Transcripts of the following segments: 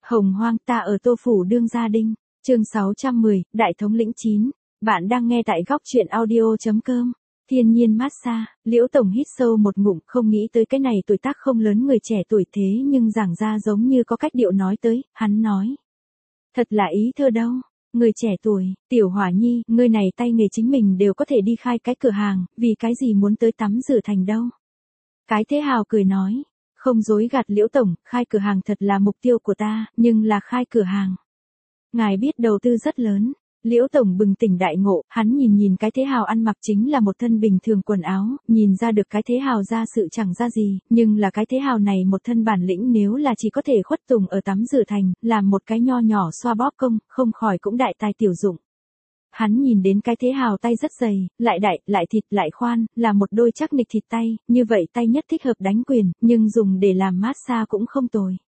Hồng hoang ta ở Tô Phủ đương gia đinh, chương 610, Đại thống lĩnh 9. Bạn đang nghe tại góc truyện audio.com. Thiên nhiên massage, Liễu Tổng hít sâu một ngụm, không nghĩ tới cái này tuổi tác không lớn người trẻ tuổi thế nhưng giảng ra giống như có cách điệu nói tới, hắn nói. Thật là ý thơ đâu, người trẻ tuổi, Tiểu Hỏa Nhi, ngươi này tay nghề chính mình đều có thể đi khai cái cửa hàng, vì cái gì muốn tới tắm rửa thành đâu. Cái Thế Hào cười nói. Không dối gạt Liễu Tổng, khai cửa hàng thật là mục tiêu của ta, nhưng là khai cửa hàng. Ngài biết đầu tư rất lớn. Liễu Tổng bừng tỉnh đại ngộ, hắn nhìn cái Thế Hào ăn mặc chính là một thân bình thường quần áo, nhìn ra được cái Thế Hào ra sự chẳng ra gì, nhưng là cái Thế Hào này một thân bản lĩnh nếu là chỉ có thể khuất tùng ở tắm rửa thành, làm một cái nho nhỏ xoa bóp công, không khỏi cũng đại tài tiểu dụng. Hắn nhìn đến cái Thế Hào tay rất dày, lại đại, lại thịt, lại khoan, là một đôi chắc nịch thịt tay, như vậy tay nhất thích hợp đánh quyền, nhưng dùng để làm massage cũng không tồi.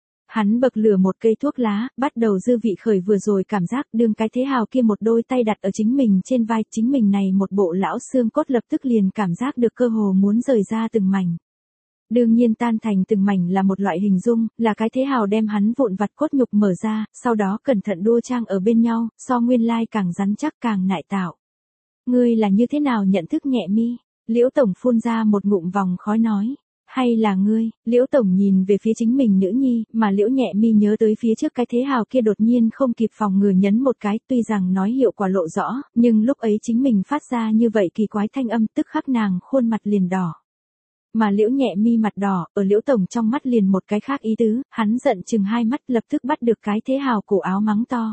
Hắn bậc lửa một cây thuốc lá, bắt đầu dư vị khởi vừa rồi cảm giác đương cái Thế Hào kia một đôi tay đặt ở chính mình trên vai, chính mình này một bộ lão xương cốt lập tức liền cảm giác được cơ hồ muốn rời ra từng mảnh. Đương nhiên tan thành từng mảnh là một loại hình dung, là cái Thế Hào đem hắn vụn vặt cốt nhục mở ra, sau đó cẩn thận đua trang ở bên nhau, so nguyên lai càng rắn chắc càng nại tạo. Ngươi là như thế nào nhận thức Nhẹ Mi? Liễu Tổng phun ra một ngụm vòng khói nói. Hay là ngươi? Liễu Tổng nhìn về phía chính mình nữ nhi, mà Liễu Nhẹ Mi nhớ tới phía trước cái Thế Hào kia đột nhiên không kịp phòng ngừa nhấn một cái, tuy rằng nói hiệu quả lộ rõ, nhưng lúc ấy chính mình phát ra như vậy kỳ quái thanh âm tức khắc nàng khuôn mặt liền đỏ. Mà Liễu Nhẹ Mi mặt đỏ, ở Liễu Tổng trong mắt liền một cái khác ý tứ, hắn giận chừng hai mắt lập tức bắt được cái Thế Hào cổ áo mắng to.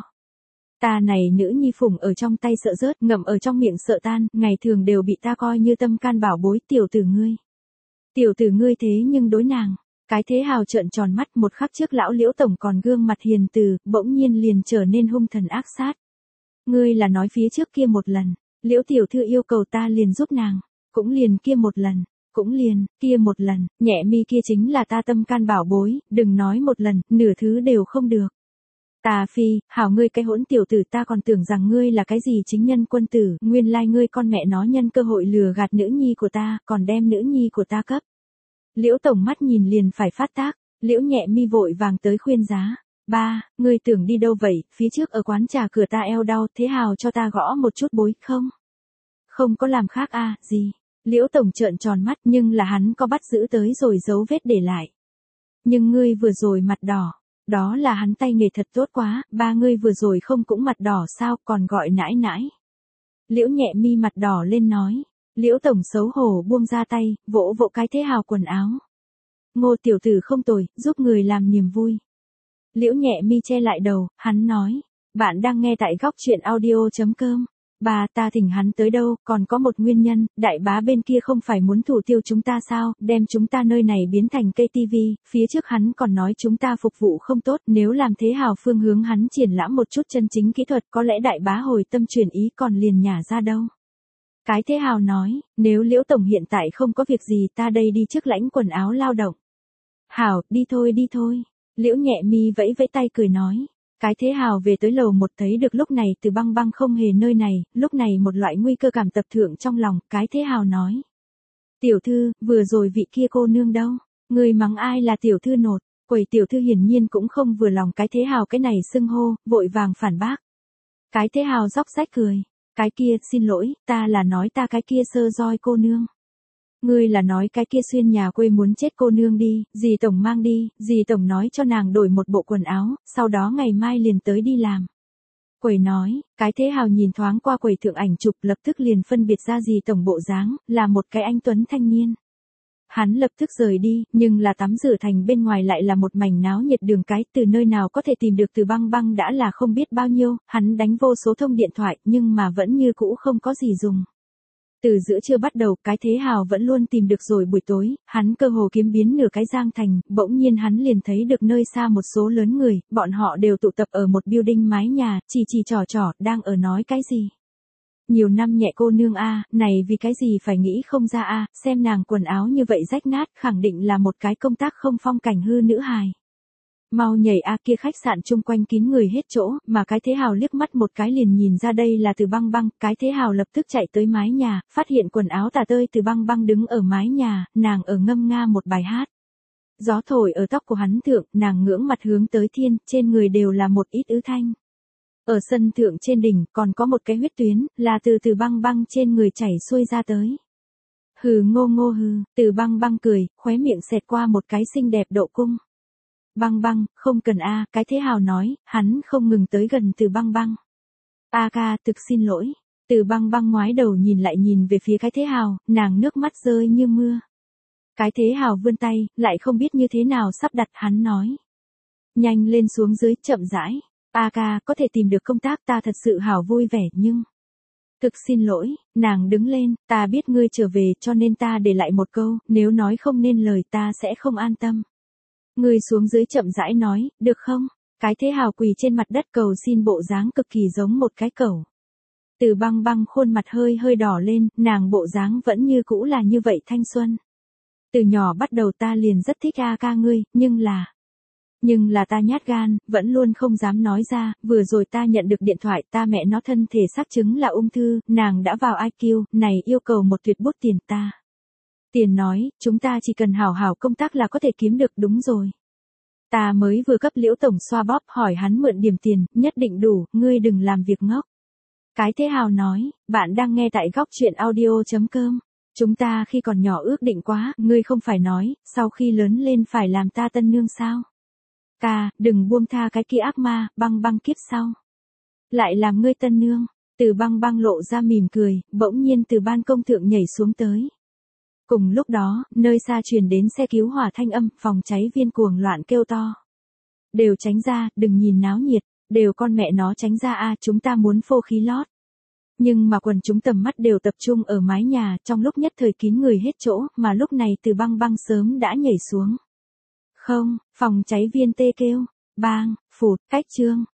Ta này nữ nhi phủng ở trong tay sợ rớt, ngậm ở trong miệng sợ tan, ngày thường đều bị ta coi như tâm can bảo bối tiểu tử ngươi. Tiểu tử ngươi thế nhưng đối nàng, cái Thế Hào trợn tròn mắt một khắc trước lão Liễu Tổng còn gương mặt hiền từ, bỗng nhiên liền trở nên hung thần ác sát. Ngươi là nói phía trước kia một lần, Liễu tiểu thư yêu cầu ta liền giúp nàng, cũng liền kia một lần. Cũng liền, kia một lần, Nhẹ Mi kia chính là ta tâm can bảo bối, đừng nói một lần, nửa thứ đều không được. Tà phi, hảo ngươi cái hỗn tiểu tử ta còn tưởng rằng ngươi là cái gì chính nhân quân tử, nguyên lai ngươi con mẹ nó nhân cơ hội lừa gạt nữ nhi của ta, còn đem nữ nhi của ta cấp. Liễu Tổng mắt nhìn liền phải phát tác, Liễu Nhẹ Mi vội vàng tới khuyên giá. Ba, ngươi tưởng đi đâu vậy, phía trước ở quán trà cửa ta eo đau, Thế Hào cho ta gõ một chút bối, không? Không có làm khác à, gì? Liễu Tổng trợn tròn mắt nhưng là hắn có bắt giữ tới rồi dấu vết để lại. Nhưng ngươi vừa rồi mặt đỏ, đó là hắn tay nghề thật tốt quá, ba ngươi vừa rồi không cũng mặt đỏ sao còn gọi nãi nãi. Liễu Nhẹ Mi mặt đỏ lên nói, Liễu Tổng xấu hổ buông ra tay, vỗ vỗ cái Thế Hào quần áo. Ngô tiểu tử không tồi, giúp người làm niềm vui. Liễu Nhẹ Mi che lại đầu, hắn nói, bạn đang nghe tại góc truyện audio.com. Bà ta thỉnh hắn tới đâu, còn có một nguyên nhân, đại bá bên kia không phải muốn thủ tiêu chúng ta sao, đem chúng ta nơi này biến thành cây tivi, phía trước hắn còn nói chúng ta phục vụ không tốt, nếu làm Thế Hào phương hướng hắn triển lãm một chút chân chính kỹ thuật, có lẽ đại bá hồi tâm chuyển ý còn liền nhả ra đâu. Cái Thế Hào nói, nếu Liễu Tổng hiện tại không có việc gì ta đây đi trước lãnh quần áo lao động. Hảo, đi thôi. Liễu Nhẹ Mi vẫy vẫy tay cười nói. Cái Thế Hào về tới lầu một thấy được lúc này Từ Băng Băng không hề nơi này, lúc này một loại nguy cơ cảm tập thượng trong lòng, cái Thế Hào nói. Tiểu thư, vừa rồi vị kia cô nương đâu, người mắng ai là tiểu thư nột, quầy tiểu thư hiển nhiên cũng không vừa lòng cái Thế Hào cái này xưng hô, vội vàng phản bác. Cái Thế Hào róc rách cười, cái kia, xin lỗi, ta là nói ta cái kia sơ roi cô nương. Ngươi là nói cái kia xuyên nhà quê muốn chết cô nương đi, dì Tổng mang đi, dì Tổng nói cho nàng đổi một bộ quần áo, sau đó ngày mai liền tới đi làm. Quầy nói, cái Thế Hào nhìn thoáng qua quầy thượng ảnh chụp lập tức liền phân biệt ra dì Tổng bộ dáng, là một cái anh tuấn thanh niên. Hắn lập tức rời đi, nhưng là tắm rửa thành bên ngoài lại là một mảnh náo nhiệt đường cái, từ nơi nào có thể tìm được Từ Băng Băng đã là không biết bao nhiêu, hắn đánh vô số thông điện thoại nhưng mà vẫn như cũ không có gì dùng. Từ giữa trưa bắt đầu, cái Thế Hào vẫn luôn tìm được rồi buổi tối, hắn cơ hồ kiếm biến nửa cái Giang Thành, bỗng nhiên hắn liền thấy được nơi xa một số lớn người, bọn họ đều tụ tập ở một building mái nhà, chỉ trò, đang ở nói cái gì. Nhiều năm Nhẹ cô nương a, này vì cái gì phải nghĩ không ra a, xem nàng quần áo như vậy rách nát, khẳng định là một cái công tác không phong cảnh hư nữ hài. Mau nhảy a, kia khách sạn chung quanh kín người hết chỗ, mà cái Thế Hào liếc mắt một cái liền nhìn ra đây là Từ Băng Băng, cái Thế Hào lập tức chạy tới mái nhà, phát hiện quần áo tả tơi Từ Băng Băng đứng ở mái nhà, nàng ở ngâm nga một bài hát. Gió thổi ở tóc của hắn thượng, nàng ngưỡng mặt hướng tới thiên, trên người đều là một ít ứ thanh. Ở sân thượng trên đỉnh còn có một cái huyết tuyến, là từ băng băng trên người chảy xuôi ra tới. Hừ ngô ngô hừ, từ băng băng cười, khóe miệng xẹt qua một cái xinh đẹp độ cung. Băng băng, không cần a, cái thế hào nói, hắn không ngừng tới gần từ băng băng. A ca, thực xin lỗi. Từ băng băng ngoái đầu nhìn lại nhìn về phía cái thế hào, nàng nước mắt rơi như mưa. Cái thế hào vươn tay, lại không biết như thế nào sắp đặt hắn nói. Nhanh lên xuống dưới, chậm rãi. A ca, có thể tìm được công tác ta thật sự hào vui vẻ nhưng... Thực xin lỗi, nàng đứng lên, ta biết ngươi trở về cho nên ta để lại một câu, nếu nói không nên lời ta sẽ không an tâm. Ngươi xuống dưới chậm rãi nói, được không? Cái thế hào quỳ trên mặt đất cầu xin bộ dáng cực kỳ giống một cái cẩu. Từ băng băng khuôn mặt hơi hơi đỏ lên, nàng bộ dáng vẫn như cũ là như vậy thanh xuân. Từ nhỏ bắt đầu ta liền rất thích A ca ngươi, nhưng là ta nhát gan, vẫn luôn không dám nói ra, vừa rồi ta nhận được điện thoại ta mẹ nó thân thể xác chứng là ung thư, nàng đã vào IQ, này yêu cầu một tuyệt bút tiền ta. Tiền nói, chúng ta chỉ cần hảo hảo công tác là có thể kiếm được đúng rồi. Ta mới vừa cấp Liễu tổng xoa bóp hỏi hắn mượn điểm tiền, nhất định đủ, ngươi đừng làm việc ngốc. Cái thế hào nói, bạn đang nghe tại góc chuyện audio.com. Chúng ta khi còn nhỏ ước định quá, ngươi không phải nói, sau khi lớn lên phải làm ta tân nương sao? Ca, đừng buông tha cái kia ác ma, băng băng kiếp sau. Lại làm ngươi tân nương, từ băng băng lộ ra mỉm cười, bỗng nhiên từ ban công thượng nhảy xuống tới. Cùng lúc đó, nơi xa truyền đến xe cứu hỏa thanh âm, phòng cháy viên cuồng loạn kêu to. Đều tránh ra, đừng nhìn náo nhiệt, đều con mẹ nó tránh ra a, chúng ta muốn phô khí lót. Nhưng mà quần chúng tầm mắt đều tập trung ở mái nhà, trong lúc nhất thời kín người hết chỗ, mà lúc này từ băng băng sớm đã nhảy xuống. Không, phòng cháy viên tê kêu, bang, phụt, cách chương.